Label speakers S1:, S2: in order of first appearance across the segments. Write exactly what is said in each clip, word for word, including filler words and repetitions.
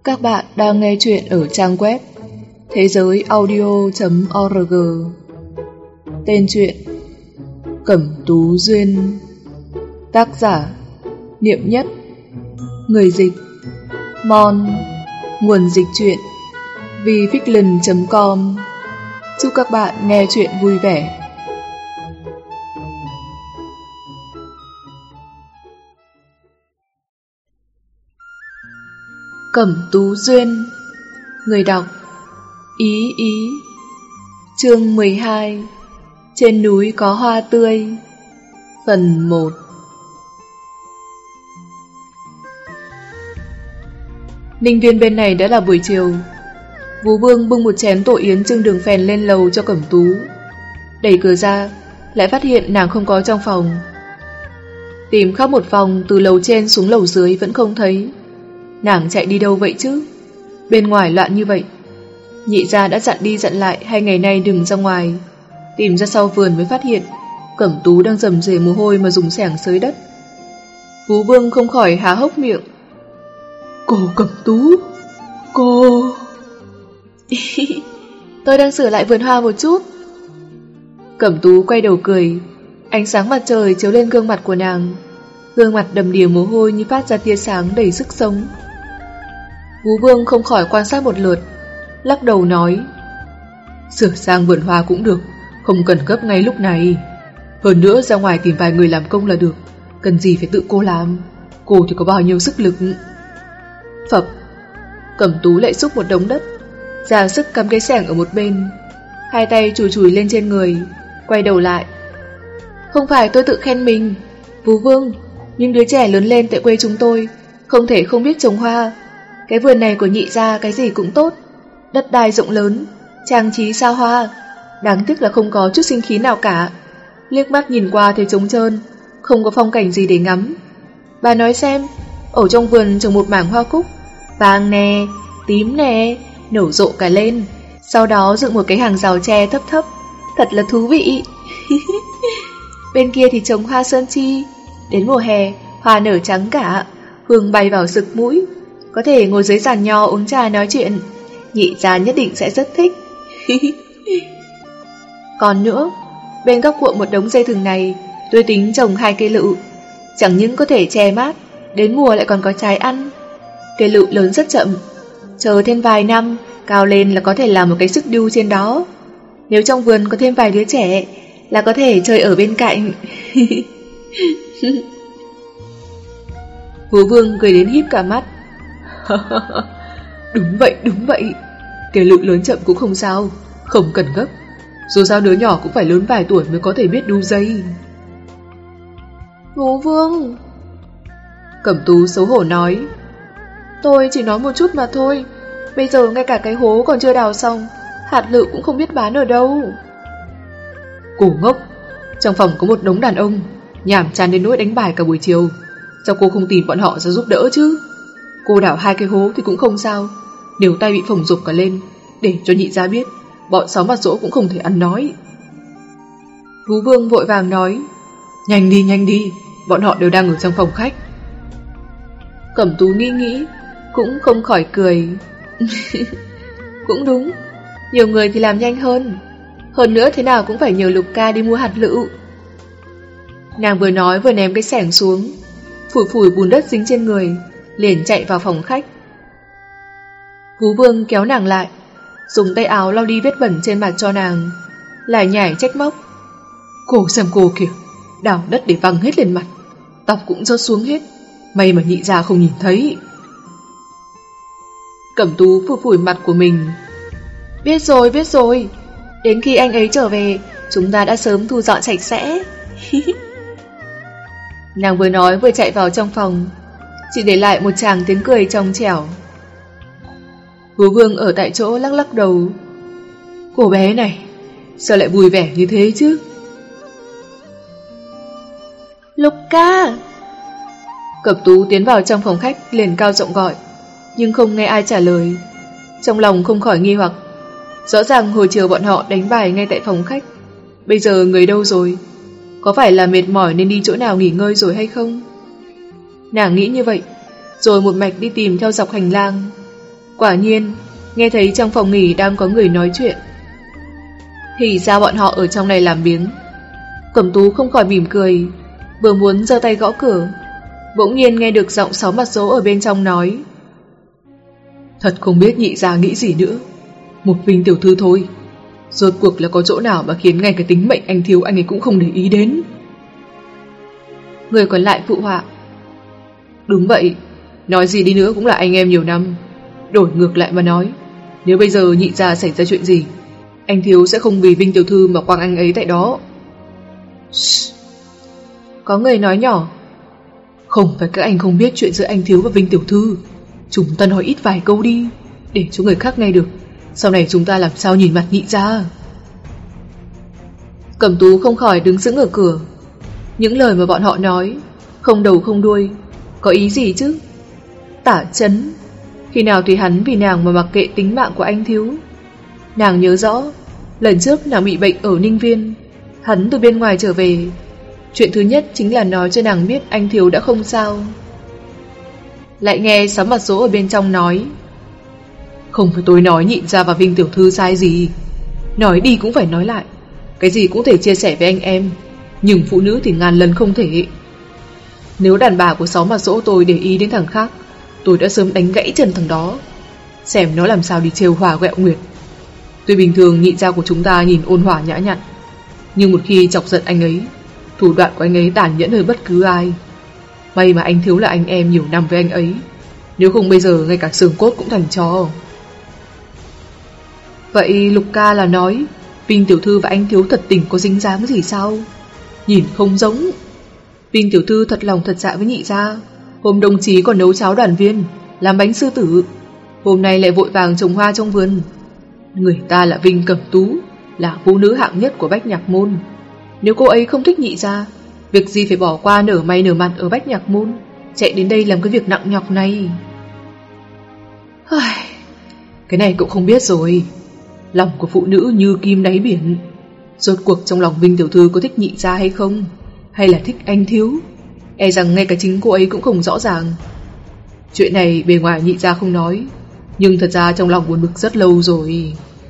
S1: Các bạn đang nghe chuyện ở trang web thế giới audio chấm org. Tên truyện Cẩm Tú Duyên. Tác giả Niệm Nhất. Người dịch Mon. Nguồn dịch truyện vificland chấm com. Chúc các bạn nghe chuyện vui vẻ. Cẩm Tú Duyên. Người đọc Ý Ý. Chương mười hai. Trên núi có hoa tươi. Phần một. Ninh viên bên này đã là buổi chiều. Vũ Vương bưng một chén tổ yến trưng đường phèn lên lầu cho Cẩm Tú. Đẩy cửa ra, lại phát hiện nàng không có trong phòng. Tìm khắp một vòng từ lầu trên xuống lầu dưới vẫn không thấy. Nàng chạy đi đâu vậy chứ? Bên ngoài loạn như vậy. Nhị gia đã dặn đi dặn lại hai ngày nay đừng ra ngoài. Tìm ra sau vườn mới phát hiện Cẩm Tú đang rầm rề mồ hôi mà dùng xẻng xới đất. Vũ Vương không khỏi há hốc miệng. Cô Cẩm Tú, cô...
S2: Tôi đang sửa lại vườn hoa một chút.
S1: Cẩm Tú quay đầu cười. Ánh sáng mặt trời chiếu lên gương mặt của nàng. Gương mặt đầm đìa mồ hôi như phát ra tia sáng đầy sức sống. Vũ Vương không khỏi quan sát một lượt, lắc đầu nói: Sửa sang vườn hoa cũng được, không cần gấp ngay lúc này. Hơn nữa ra ngoài tìm vài người làm công là được, cần gì phải tự cô làm. Cô thì có bao nhiêu sức lực. Phập. Cẩm Tú lại xúc một đống đất, ra sức cắm cái xẻng ở một bên, hai tay chùi chùi lên trên người, quay đầu lại.
S2: Không phải tôi tự khen mình, Vũ Vương, nhưng đứa trẻ lớn lên tại quê chúng tôi không thể không biết trồng hoa. Cái vườn này của nhị gia cái gì cũng tốt, đất đai rộng lớn, trang trí xa hoa, đáng tiếc là không có chút sinh khí nào cả. Liếc mắt nhìn qua thấy trống trơn, không có phong cảnh gì để ngắm. Bà nói xem, ở trong vườn trồng một mảng hoa cúc, vàng nè, tím nè, nở rộ cả lên, sau đó dựng một cái hàng rào tre thấp thấp, thật là thú vị. Bên kia thì trồng hoa sơn chi, đến mùa hè hoa nở trắng cả, hương bay vào sực mũi, có thể ngồi dưới giàn nho uống trà nói chuyện, nhị gia nhất định sẽ rất thích. Còn nữa, bên góc cuộn một đống dây thừng này tôi tính trồng hai cây lựu, chẳng những có thể che mát, đến mùa lại còn có trái ăn. Cây lựu lớn rất chậm, chờ thêm vài năm cao lên là có thể làm một cái sức điêu trên đó. Nếu trong vườn có thêm vài đứa trẻ là có thể chơi ở bên cạnh.
S1: Vũ Vương cười đến híp cả mắt. Đúng vậy, đúng vậy. Cây lựu lớn chậm cũng không sao, không cần gấp. Dù sao đứa nhỏ cũng phải lớn vài tuổi mới có thể biết đu dây.
S2: Vũ Vương,
S1: Cẩm Tú xấu hổ nói,
S2: tôi chỉ nói một chút mà thôi. Bây giờ ngay cả cái hố còn chưa đào xong, hạt lựu cũng không biết bán ở đâu.
S1: Cô ngốc, trong phòng có một đống đàn ông, nhảm chán đến nỗi đánh bài cả buổi chiều. Sao cô không tìm bọn họ ra giúp đỡ chứ? Cô đào hai cái hố thì cũng không sao, nếu tay bị phồng rộp cả lên, để cho nhị gia biết, bọn xóm mặt dỗ cũng không thể ăn nói. Vũ Vương vội vàng nói, nhanh đi nhanh đi, bọn họ đều đang ở trong phòng khách. Cẩm Tú nghĩ nghĩ, cũng không khỏi cười.
S2: Cũng đúng, nhiều người thì làm nhanh hơn. Hơn nữa thế nào cũng phải nhờ Lục ca đi mua hạt lựu.
S1: Nàng vừa nói vừa ném cái xẻng xuống, phủi phủi bùn đất dính trên người, liền chạy vào phòng khách. Vũ Vương kéo nàng lại, dùng tay áo lau đi vết bẩn trên mặt cho nàng, lại nhảy trách móc. Cô xem cô kìa, đào đất để văng hết lên mặt, tóc cũng rớt xuống hết, may mà nhị gia không nhìn thấy. Cẩm Tú phủi phủi mặt của mình.
S2: Biết rồi, biết rồi, đến khi anh ấy trở về, chúng ta đã sớm thu dọn sạch sẽ.
S1: Nàng vừa nói vừa chạy vào trong phòng, chỉ để lại một tràng tiếng cười trong trẻo. Vũ Vương ở tại chỗ lắc lắc đầu. Cô bé này, sao lại vui vẻ như thế chứ?
S2: Lục ca!
S1: Cẩm Tú tiến vào trong phòng khách liền cao giọng gọi, nhưng không nghe ai trả lời. Trong lòng không khỏi nghi hoặc, rõ ràng hồi chiều bọn họ đánh bài ngay tại phòng khách, bây giờ người đâu rồi? Có phải là mệt mỏi nên đi chỗ nào nghỉ ngơi rồi hay không? Nàng nghĩ như vậy, rồi một mạch đi tìm theo dọc hành lang. Quả nhiên, nghe thấy trong phòng nghỉ đang có người nói chuyện. Thì ra bọn họ ở trong này làm biếng. Cẩm Tú không khỏi mỉm cười, vừa muốn giơ tay gõ cửa, bỗng nhiên nghe được giọng Sáu Mặt Dỗ ở bên trong nói: Thật không biết nhị gia nghĩ gì nữa, một Vinh tiểu thư thôi, rốt cuộc là có chỗ nào mà khiến ngay cái tính mệnh anh thiếu anh ấy cũng không để ý đến. Người còn lại phụ họa: Đúng vậy, nói gì đi nữa cũng là anh em nhiều năm. Đổi ngược lại mà nói, nếu bây giờ nhị gia xảy ra chuyện gì, anh thiếu sẽ không vì Vinh tiểu thư mà quăng anh ấy tại đó. Shh. Có người nói nhỏ: Không phải các anh không biết chuyện giữa anh thiếu và Vinh tiểu thư, chúng ta nói ít vài câu đi, để cho người khác nghe được, sau này chúng ta làm sao nhìn mặt nhị gia. Cẩm Tú không khỏi đứng sững ở cửa. Những lời mà bọn họ nói không đầu không đuôi, có ý gì chứ? Tả Chấn, khi nào thì hắn vì nàng mà mặc kệ tính mạng của anh thiếu. Nàng nhớ rõ, lần trước nàng bị bệnh ở Ninh Viên, hắn từ bên ngoài trở về, chuyện thứ nhất chính là nói cho nàng biết anh thiếu đã không sao. Lại nghe Sáu Mặt Dỗ ở bên trong nói: Không phải tôi nói nhịn ra và Vinh tiểu thư sai gì, nói đi cũng phải nói lại, cái gì cũng thể chia sẻ với anh em, nhưng phụ nữ thì ngàn lần không thể. Nếu đàn bà của Sáu Mặt Dỗ tôi để ý đến thằng khác, tôi đã sớm đánh gãy chân thằng đó, xem nó làm sao đi trêu Hòa ghẹo Nguyệt. Tuy bình thường nhị gia của chúng ta nhìn ôn hòa nhã nhặn, nhưng một khi chọc giận anh ấy, thủ đoạn của anh ấy tàn nhẫn hơn bất cứ ai. May mà anh thiếu là anh em nhiều năm với anh ấy, nếu không bây giờ ngay cả xương cốt cũng thành tro. Vậy Lục ca là nói Vinh tiểu thư và anh thiếu thật tình có dính dáng gì sao? Nhìn không giống. Vinh tiểu thư thật lòng thật dạ với nhị gia, hôm đồng chí còn nấu cháo đoàn viên, làm bánh sư tử, hôm nay lại vội vàng trồng hoa trong vườn. Người ta là Vinh Cẩm Tú, là phụ nữ hạng nhất của Bách Nhạc Môn. Nếu cô ấy không thích nhị gia, việc gì phải bỏ qua nở may nở mặt ở Bách Nhạc Môn, chạy đến đây làm cái việc nặng nhọc này. Cái này cũng không biết rồi. Lòng của phụ nữ như kim đáy biển, rốt cuộc trong lòng Vinh tiểu thư có thích nhị gia hay không, hay là thích anh thiếu, e rằng ngay cả chính cô ấy cũng không rõ ràng. Chuyện này bề ngoài nhị gia không nói, nhưng thật ra trong lòng buồn bực rất lâu rồi.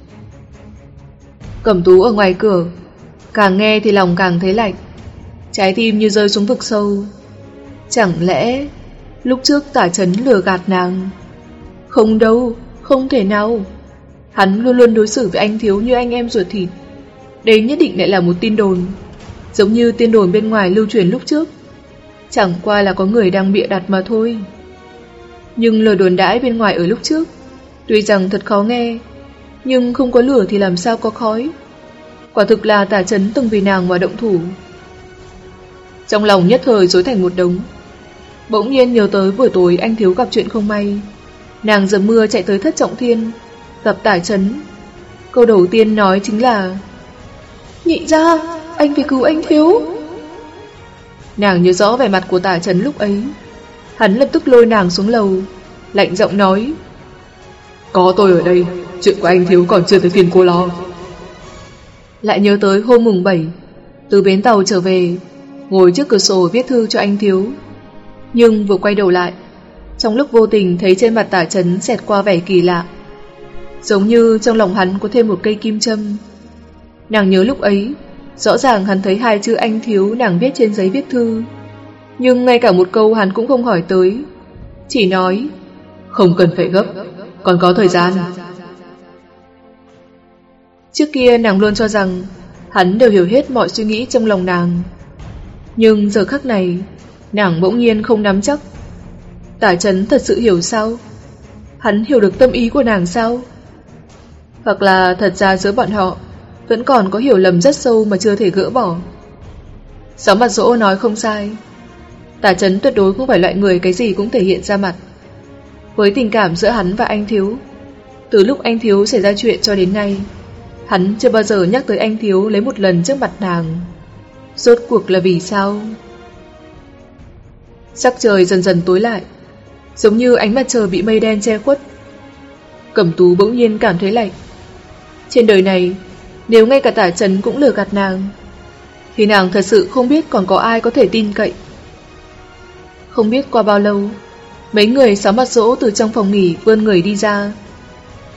S1: Cẩm Tú ở ngoài cửa, càng nghe thì lòng càng thấy lạnh, trái tim như rơi xuống vực sâu. Chẳng lẽ lúc trước Tả Chấn lừa gạt nàng? Không đâu, không thể nào. Hắn luôn luôn đối xử với anh thiếu như anh em ruột thịt. Đây nhất định lại là một tin đồn, giống như tin đồn bên ngoài lưu truyền lúc trước, chẳng qua là có người đang bịa đặt mà thôi. Nhưng lời đồn đãi bên ngoài ở lúc trước, tuy rằng thật khó nghe, nhưng không có lửa thì làm sao có khói. Quả thực là Tả Chấn từng vì nàng mà động thủ. Trong lòng nhất thời rối thành một đống. Bỗng nhiên nhớ tới buổi tối anh thiếu gặp chuyện không may, nàng dầm mưa chạy tới Thất Trọng Thiên gặp Tả Chấn. Câu đầu tiên nói chính là: Nhị gia, anh phải cứu anh thiếu. Nàng nhớ rõ vẻ mặt của Tả Chấn lúc ấy. Hắn lập tức lôi nàng xuống lầu, lạnh giọng nói: Có tôi ở đây, chuyện của anh thiếu còn chưa tới phiền cô lo. Lại nhớ tới hôm mùng bảy, từ bến tàu trở về, ngồi trước cửa sổ viết thư cho anh thiếu. Nhưng vừa quay đầu lại, trong lúc vô tình thấy trên mặt Tả Chấn xẹt qua vẻ kỳ lạ, giống như trong lòng hắn có thêm một cây kim châm. Nàng nhớ lúc ấy, rõ ràng hắn thấy hai chữ anh thiếu nàng viết trên giấy viết thư, nhưng ngay cả một câu hắn cũng không hỏi tới, chỉ nói: Không cần phải gấp, còn có thời gian. Trước kia nàng luôn cho rằng hắn đều hiểu hết mọi suy nghĩ trong lòng nàng, nhưng giờ khắc này nàng bỗng nhiên không nắm chắc. Tả Chấn thật sự hiểu sao? Hắn hiểu được tâm ý của nàng sao? Hoặc là thật ra giữa bọn họ vẫn còn có hiểu lầm rất sâu mà chưa thể gỡ bỏ. Sáu Mặt Dỗ nói không sai, Tả Chấn tuyệt đối không phải loại người cái gì cũng thể hiện ra mặt. Với tình cảm giữa hắn và anh thiếu, từ lúc anh thiếu xảy ra chuyện cho đến nay, hắn chưa bao giờ nhắc tới anh thiếu lấy một lần trước mặt nàng. Rốt cuộc là vì sao? Sắc trời dần dần tối lại, giống như ánh mặt trời bị mây đen che khuất. Cẩm Tú bỗng nhiên cảm thấy lạnh. Trên đời này, nếu ngay cả Tả Chấn cũng lừa gạt nàng, thì nàng thật sự không biết còn có ai có thể tin cậy. Không biết qua bao lâu, mấy người Sáu Mặt Dỗ từ trong phòng nghỉ vươn người đi ra,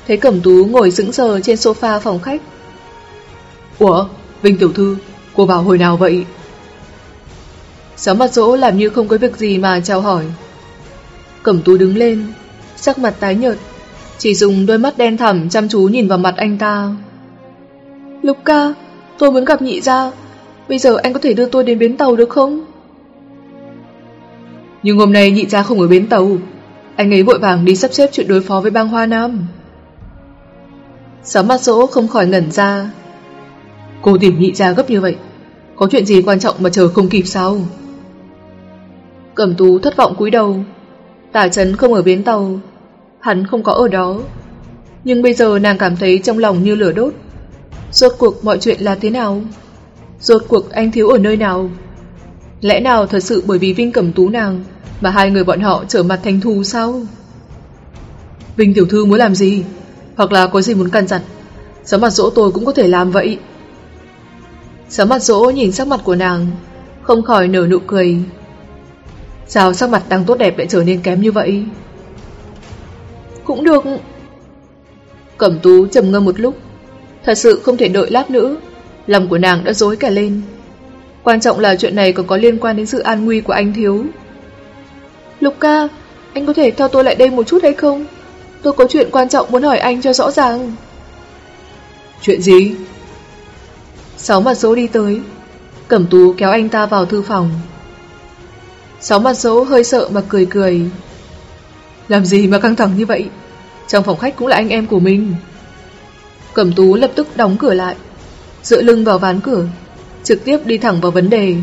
S1: thấy Cẩm Tú ngồi sững sờ trên sofa phòng khách. Ủa, Vinh tiểu thư, cô vào hồi nào vậy? Sáu Mặt Dỗ làm như không có việc gì mà chào hỏi. Cẩm Tú đứng lên, sắc mặt tái nhợt, chỉ dùng đôi mắt đen thẳm chăm chú nhìn vào mặt anh ta. Lục ca, tôi muốn gặp nhị gia. Bây giờ anh có thể đưa tôi đến bến tàu được không? Nhưng hôm nay nhị gia không ở bến tàu. Anh ấy vội vàng đi sắp xếp chuyện đối phó với bang Hoa Nam. Sáu Mặt Dỗ không khỏi ngẩn ra. Cô tìm nhị gia gấp như vậy, có chuyện gì quan trọng mà chờ không kịp sao? Cẩm Tú thất vọng cúi đầu. Tả Chấn không ở bến tàu, hắn không có ở đó. Nhưng bây giờ nàng cảm thấy trong lòng như lửa đốt. Rốt cuộc mọi chuyện là thế nào? Rốt cuộc anh Thiếu ở nơi nào? Lẽ nào thật sự bởi vì Vinh Cẩm Tú nàng mà hai người bọn họ trở mặt thành thù sao? Vinh tiểu thư muốn làm gì? Hoặc là có gì muốn căn dặn, Sáu Mặt Dỗ tôi cũng có thể làm vậy. Sáu Mặt Dỗ nhìn sắc mặt của nàng, không khỏi nở nụ cười. Sao sắc mặt đang tốt đẹp lại trở nên kém như vậy? Cũng được. Cẩm Tú trầm ngâm một lúc, thật sự không thể đợi lát nữa, lòng của nàng đã rối cả lên. Quan trọng là chuyện này còn có liên quan đến sự an nguy của anh Thiếu. Lục ca, anh có thể theo tôi lại đây một chút hay không? Tôi có chuyện quan trọng muốn hỏi anh cho rõ ràng. Chuyện gì? Sáu Mặt Dỗ đi tới, Cẩm Tú kéo anh ta vào thư phòng. Sáu Mặt Dỗ hơi sợ mà cười cười. Làm gì mà căng thẳng như vậy? Trong phòng khách cũng là anh em của mình. Cẩm Tú lập tức đóng cửa lại, dựa lưng vào ván cửa, trực tiếp đi thẳng vào vấn đề.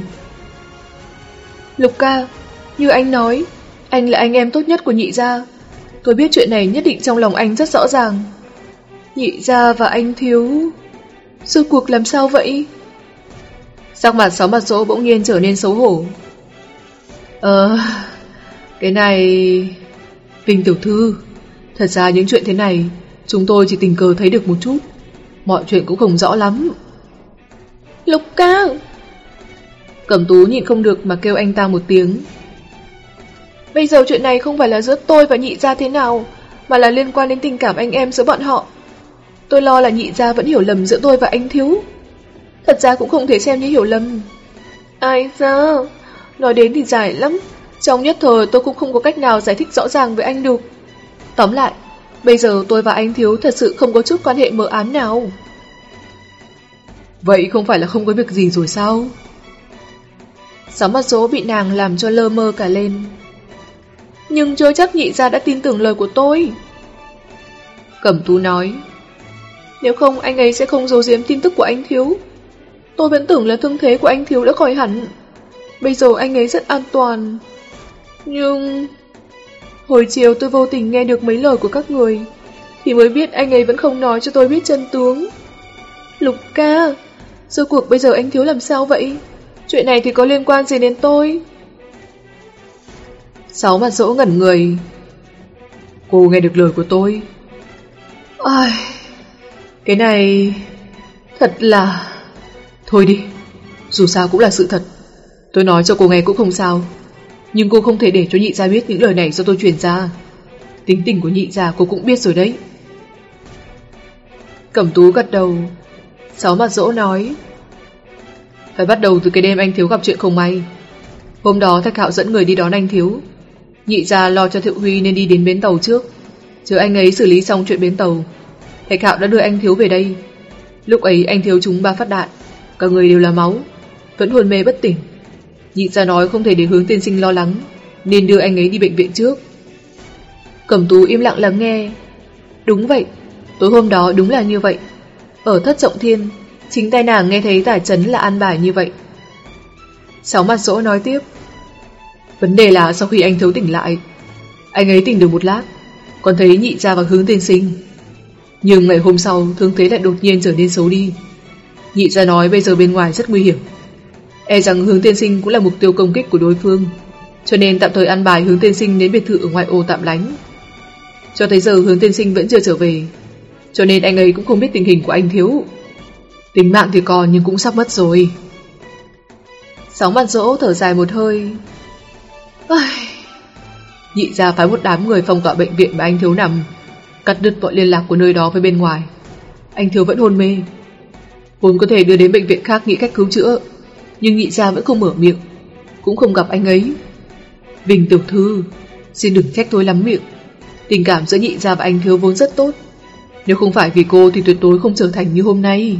S1: Lục ca, như anh nói, anh là anh em tốt nhất của nhị gia. Tôi biết chuyện này nhất định trong lòng anh rất rõ ràng. Nhị gia và anh Thiếu, rốt cuộc làm sao vậy? Sắc mặt Sáu Mặt Dỗ bỗng nhiên trở nên xấu hổ. Ờ, cái này... Vinh tiểu thư, thật ra những chuyện thế này chúng tôi chỉ tình cờ thấy được một chút, mọi chuyện cũng không rõ lắm. Lục ca! Cẩm Tú nhịn không được mà kêu anh ta một tiếng. Bây giờ chuyện này không phải là giữa tôi và nhị gia thế nào, mà là liên quan đến tình cảm anh em giữa bọn họ. Tôi lo là nhị gia vẫn hiểu lầm giữa tôi và anh Thiếu. Thật ra cũng không thể xem như hiểu lầm. Ai da, nói đến thì dài lắm. Trong nhất thời tôi cũng không có cách nào giải thích rõ ràng với anh được. Tóm lại, bây giờ tôi và anh Thiếu thật sự không có chút quan hệ mờ ám nào. Vậy không phải là không có việc gì rồi sao? Sáu Mặt Dỗ bị nàng làm cho lơ mơ cả lên. Nhưng chưa chắc nhị gia đã tin tưởng lời của tôi. Cẩm Tú nói. Nếu không anh ấy sẽ không giấu giếm tin tức của anh Thiếu. Tôi vẫn tưởng là thương thế của anh Thiếu đã khỏi hẳn. Bây giờ anh ấy rất an toàn. Nhưng... Hồi chiều tôi vô tình nghe được mấy lời của các người, thì mới biết anh ấy vẫn không nói cho tôi biết chân tướng. Lục ca, rốt cuộc bây giờ anh Thiếu làm sao vậy? Chuyện này thì có liên quan gì đến tôi? Sáu Mặt Dỗ ngẩn người. Cô nghe được lời của tôi. Ai... Cái này... Thật là... Thôi đi, dù sao cũng là sự thật. Tôi nói cho cô nghe cũng không sao. Nhưng cô không thể để cho nhị gia biết những lời này do tôi truyền ra. Tính tình của nhị gia cô cũng biết rồi đấy. Cẩm Tú gật đầu. Sáu Mặt Dỗ nói. Phải bắt đầu từ cái đêm anh Thiếu gặp chuyện không may. Hôm đó Thạch Hạo dẫn người đi đón anh Thiếu. Nhị gia lo cho Thiệu Huy nên đi đến bến tàu trước. Chờ anh ấy xử lý xong chuyện bến tàu, Thạch Hạo đã đưa anh Thiếu về đây. Lúc ấy anh Thiếu trúng ba phát đạn, cả người đều là máu, vẫn hôn mê bất tỉnh. Nhị gia nói không thể để Hướng tiên sinh lo lắng, nên đưa anh ấy đi bệnh viện trước. Cẩm Tú im lặng lắng nghe. Đúng vậy, tối hôm đó đúng là như vậy. Ở Thất Trọng Thiên, chính tay nàng nghe thấy Tả Chấn là an bài như vậy. Sáu Mặt Dỗ nói tiếp. Vấn đề là sau khi anh Thiếu tỉnh lại, anh ấy tỉnh được một lát, còn thấy nhị gia và Hướng tiên sinh. Nhưng ngày hôm sau thương thế lại đột nhiên trở nên xấu đi. Nhị gia nói bây giờ bên ngoài rất nguy hiểm, e rằng Hướng tiên sinh cũng là mục tiêu công kích của đối phương, cho nên tạm thời an bài Hướng tiên sinh đến biệt thự ở ngoại ô tạm lánh. Cho tới giờ Hướng tiên sinh vẫn chưa trở về, cho nên anh ấy cũng không biết tình hình của anh Thiếu. Tính mạng thì còn nhưng cũng sắp mất rồi. Sáu Mặt Dỗ thở dài một hơi. Nhị gia phái một đám người phong tỏa bệnh viện mà anh Thiếu nằm, cắt đứt mọi liên lạc của nơi đó với bên ngoài. Anh Thiếu vẫn hôn mê, vốn có thể đưa đến bệnh viện khác nghĩ cách cứu chữa, nhưng Nhị gia vẫn không mở miệng, cũng không gặp anh ấy. Bình tiểu thư, xin đừng trách tôi lắm miệng. Tình cảm giữa Nhị gia và anh Thiếu vốn rất tốt. Nếu không phải vì cô thì tuyệt đối không trở thành như hôm nay.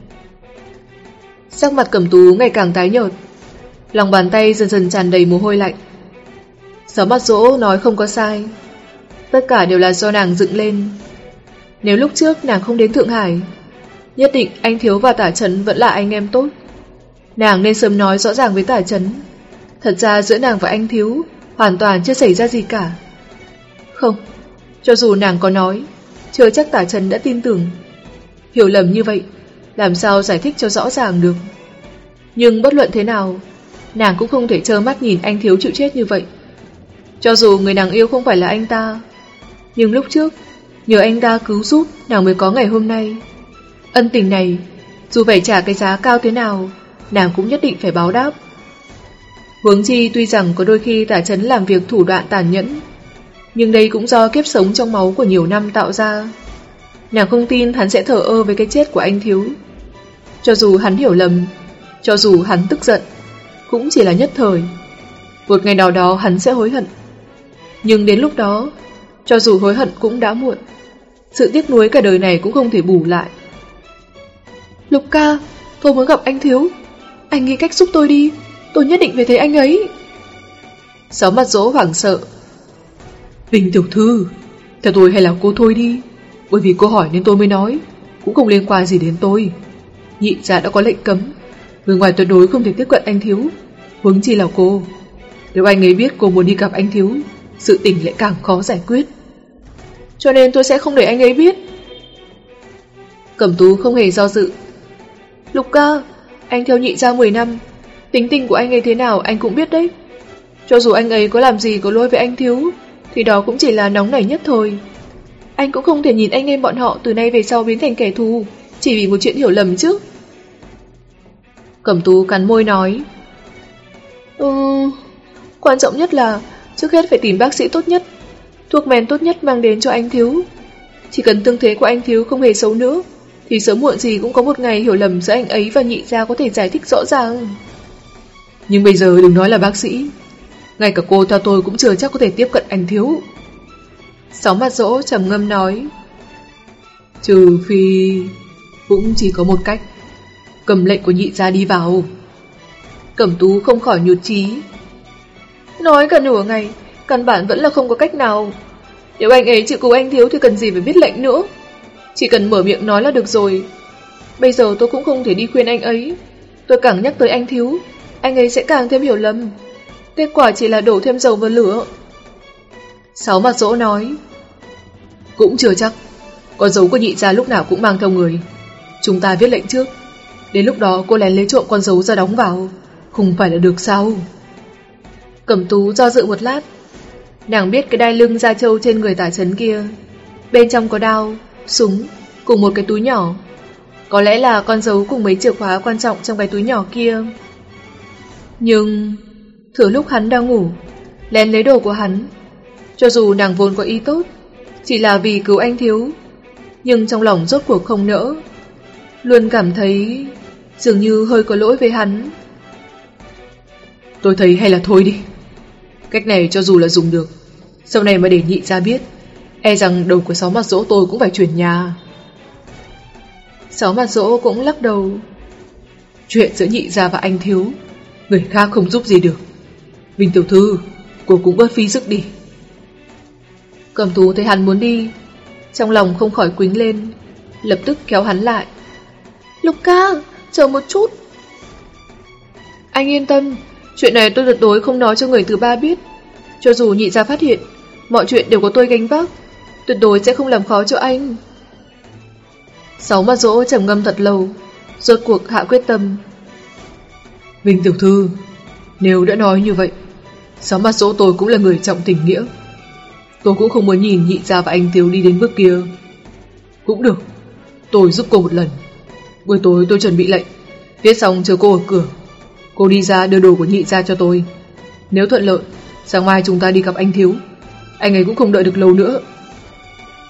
S1: Sắc mặt Cẩm Tú ngày càng tái nhợt, lòng bàn tay dần dần tràn đầy mồ hôi lạnh. Sáu Mặt Dỗ nói không có sai, tất cả đều là do nàng dựng lên. Nếu lúc trước nàng không đến Thượng Hải, nhất định anh Thiếu và Tả Chấn vẫn là anh em tốt. Nàng nên sớm nói rõ ràng với Tả Chấn, thật ra giữa nàng và anh Thiếu hoàn toàn chưa xảy ra gì cả. Không, cho dù nàng có nói, chưa chắc Tả Chấn đã tin tưởng. Hiểu lầm như vậy, làm sao giải thích cho rõ ràng được. Nhưng bất luận thế nào, nàng cũng không thể trơ mắt nhìn anh Thiếu chịu chết như vậy. Cho dù người nàng yêu không phải là anh ta, nhưng lúc trước nhờ anh ta cứu giúp nàng mới có ngày hôm nay. Ân tình này, dù phải trả cái giá cao thế nào, nàng cũng nhất định phải báo đáp. Huống chi tuy rằng có đôi khi Tả Chấn làm việc thủ đoạn tàn nhẫn, nhưng đây cũng do kiếp sống trong máu của nhiều năm tạo ra. Nàng không tin hắn sẽ thờ ơ với cái chết của anh Thiếu. Cho dù hắn hiểu lầm, cho dù hắn tức giận, cũng chỉ là nhất thời. Một ngày nào đó hắn sẽ hối hận. Nhưng đến lúc đó, cho dù hối hận cũng đã muộn. Sự tiếc nuối cả đời này cũng không thể bù lại. Lục ca, tôi muốn gặp anh Thiếu. Anh nghĩ cách giúp tôi đi, tôi nhất định phải thấy anh ấy. Sáu Mặt Dỗ hoảng sợ. Bình tiểu thư, theo tôi hay là cô thôi đi. Bởi vì cô hỏi nên tôi mới nói, cũng không liên quan gì đến tôi. Nhị gia đã có lệnh cấm, người ngoài tuyệt đối không thể tiếp cận anh Thiếu, huống chi là cô. Nếu anh ấy biết cô muốn đi gặp anh Thiếu, sự tình lại càng khó giải quyết. Cho nên tôi sẽ không để anh ấy biết. Cẩm Tú không hề do dự. Lục ca, anh theo Nhị gia mười năm, tính tình của anh ấy thế nào anh cũng biết đấy. Cho dù anh ấy có làm gì có lỗi với anh Thiếu, thì đó cũng chỉ là nóng nảy nhất thôi. Anh cũng không thể nhìn anh em bọn họ từ nay về sau biến thành kẻ thù chỉ vì một chuyện hiểu lầm chứ. Cẩm Tú cắn môi nói, Ừ, quan trọng nhất là trước hết phải tìm bác sĩ tốt nhất, thuốc men tốt nhất mang đến cho anh Thiếu. Chỉ cần tương thế của anh Thiếu không hề xấu nữa, thì sớm muộn gì cũng có một ngày hiểu lầm giữa anh ấy và Nhị gia có thể giải thích rõ ràng. Nhưng bây giờ đừng nói là bác sĩ, ngay cả cô theo tôi cũng chưa chắc có thể tiếp cận anh Thiếu. Sáu Mặt Dỗ trầm ngâm nói, trừ phi, cũng chỉ có một cách, cầm lệnh của Nhị gia đi vào. Cẩm Tú không khỏi nhụt chí. Nói cả nửa ngày, căn bản vẫn là không có cách nào. Nếu anh ấy chịu cứu anh Thiếu thì cần gì phải viết lệnh nữa, chỉ cần mở miệng nói là được rồi. Bây giờ tôi cũng không thể đi khuyên anh ấy. Tôi càng nhắc tới anh Thiếu, anh ấy sẽ càng thêm hiểu lầm. Kết quả chỉ là đổ thêm dầu vào lửa. Sáu Mặt Dỗ nói, cũng chưa chắc, con dấu của Nhị gia lúc nào cũng mang theo người. Chúng ta viết lệnh trước, đến lúc đó cô lén lấy trộm con dấu ra đóng vào, không phải là được sao? Cẩm Tú do dự một lát. Nàng biết cái đai lưng da trâu trên người Tả Chấn kia, bên trong có đao, súng cùng một cái túi nhỏ. Có lẽ là con dấu cùng mấy chìa khóa quan trọng trong cái túi nhỏ kia. Nhưng thừa lúc hắn đang ngủ, lén lấy đồ của hắn. Cho dù nàng vốn có ý tốt, chỉ là vì cứu anh Thiếu, nhưng trong lòng rốt cuộc không nỡ, luôn cảm thấy dường như hơi có lỗi với hắn. Tôi thấy hay là thôi đi. Cách này cho dù là dùng được, sau này mà để Nhị gia biết, e rằng đầu của Sáu Mặt Dỗ tôi cũng phải chuyển nhà. Sáu Mặt Dỗ cũng lắc đầu. Chuyện giữa Nhị gia và anh Thiếu, người khác không giúp gì được. Bình tiểu thư, cô cũng bớt phí sức đi. Cẩm Tú thấy hắn muốn đi, trong lòng không khỏi quýnh lên, lập tức kéo hắn lại. Lục ca, chờ một chút. Anh yên tâm, chuyện này tôi tuyệt đối không nói cho người thứ ba biết. Cho dù Nhị gia phát hiện, mọi chuyện đều có tôi gánh vác, tuyệt đối sẽ không làm khó cho anh. Sáu Mặt Dỗ trầm ngâm thật lâu, rốt cuộc hạ quyết tâm. Bình tiểu thư, nếu đã nói như vậy, Sáu Mặt Dỗ tôi cũng là người trọng tình nghĩa. Tôi cũng không muốn nhìn Nhị gia và anh Thiếu đi đến bước kia. Cũng được, tôi giúp cô một lần. Buổi tối tôi chuẩn bị lệnh, viết xong chờ cô ở cửa. Cô đi ra đưa đồ của Nhị gia cho tôi. Nếu thuận lợi, sáng mai chúng ta đi gặp anh Thiếu. Anh ấy cũng không đợi được lâu nữa.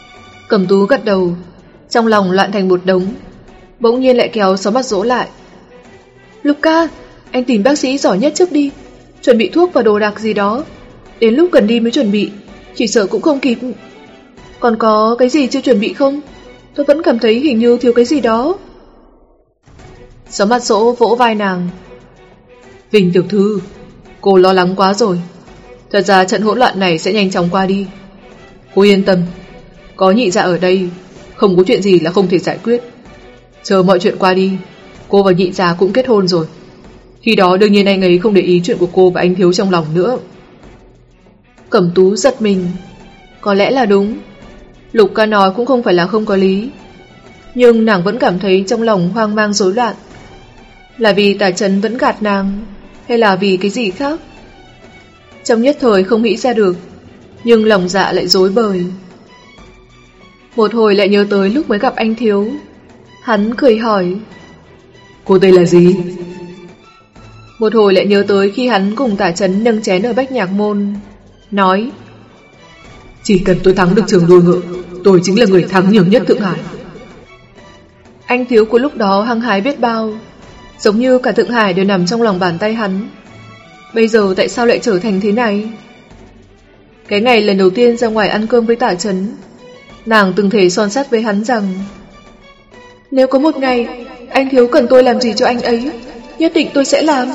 S1: Cẩm Tú gật đầu, trong lòng loạn thành một đống, bỗng nhiên lại kéo Sáu Mặt Dỗ lại. Lục ca, anh tìm bác sĩ giỏi nhất trước đi, chuẩn bị thuốc và đồ đạc gì đó, đến lúc cần đi mới chuẩn bị, chỉ sợ cũng không kịp. Còn có cái gì chưa chuẩn bị không? Tôi vẫn cảm thấy hình như thiếu cái gì đó. Sáu Mặt Dỗ vỗ vai nàng. Vinh tiểu thư, cô lo lắng quá rồi. Thật ra trận hỗn loạn này sẽ nhanh chóng qua đi. Cô yên tâm, có nhị dạ ở đây, không có chuyện gì là không thể giải quyết. Chờ mọi chuyện qua đi, cô và nhị dạ cũng kết hôn rồi. Khi đó đương nhiên anh ấy không để ý chuyện của cô và anh Thiếu trong lòng nữa. Cẩm Tú giật mình. Có lẽ là đúng, Lục ca nói cũng không phải là không có lý, nhưng nàng vẫn cảm thấy trong lòng hoang mang rối loạn. Là vì Tả Chấn vẫn gạt nàng, hay là vì cái gì khác? Trong nhất thời không nghĩ ra được, nhưng lòng dạ lại rối bời. Một hồi lại nhớ tới lúc mới gặp anh Thiếu. Hắn cười hỏi, cô tên là gì? Một hồi lại nhớ tới khi hắn cùng Tả Chấn nâng chén ở Bách Nhạc Môn, nói, chỉ cần tôi thắng được trường đua ngựa, tôi chính là người thắng nhiều nhất Thượng Hải. Anh Thiếu của lúc đó hăng hái biết bao, giống như cả Thượng Hải đều nằm trong lòng bàn tay hắn. Bây giờ tại sao lại trở thành thế này? Cái ngày lần đầu tiên ra ngoài ăn cơm với Tả Chấn, nàng từng thể son sắt với hắn rằng, nếu có một ngày anh Thiếu cần tôi làm gì cho anh ấy, nhất định tôi sẽ làm.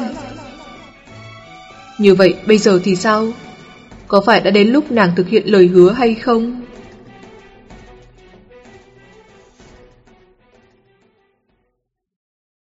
S1: Như vậy bây giờ thì sao? Có phải đã đến lúc nàng thực hiện lời hứa hay không?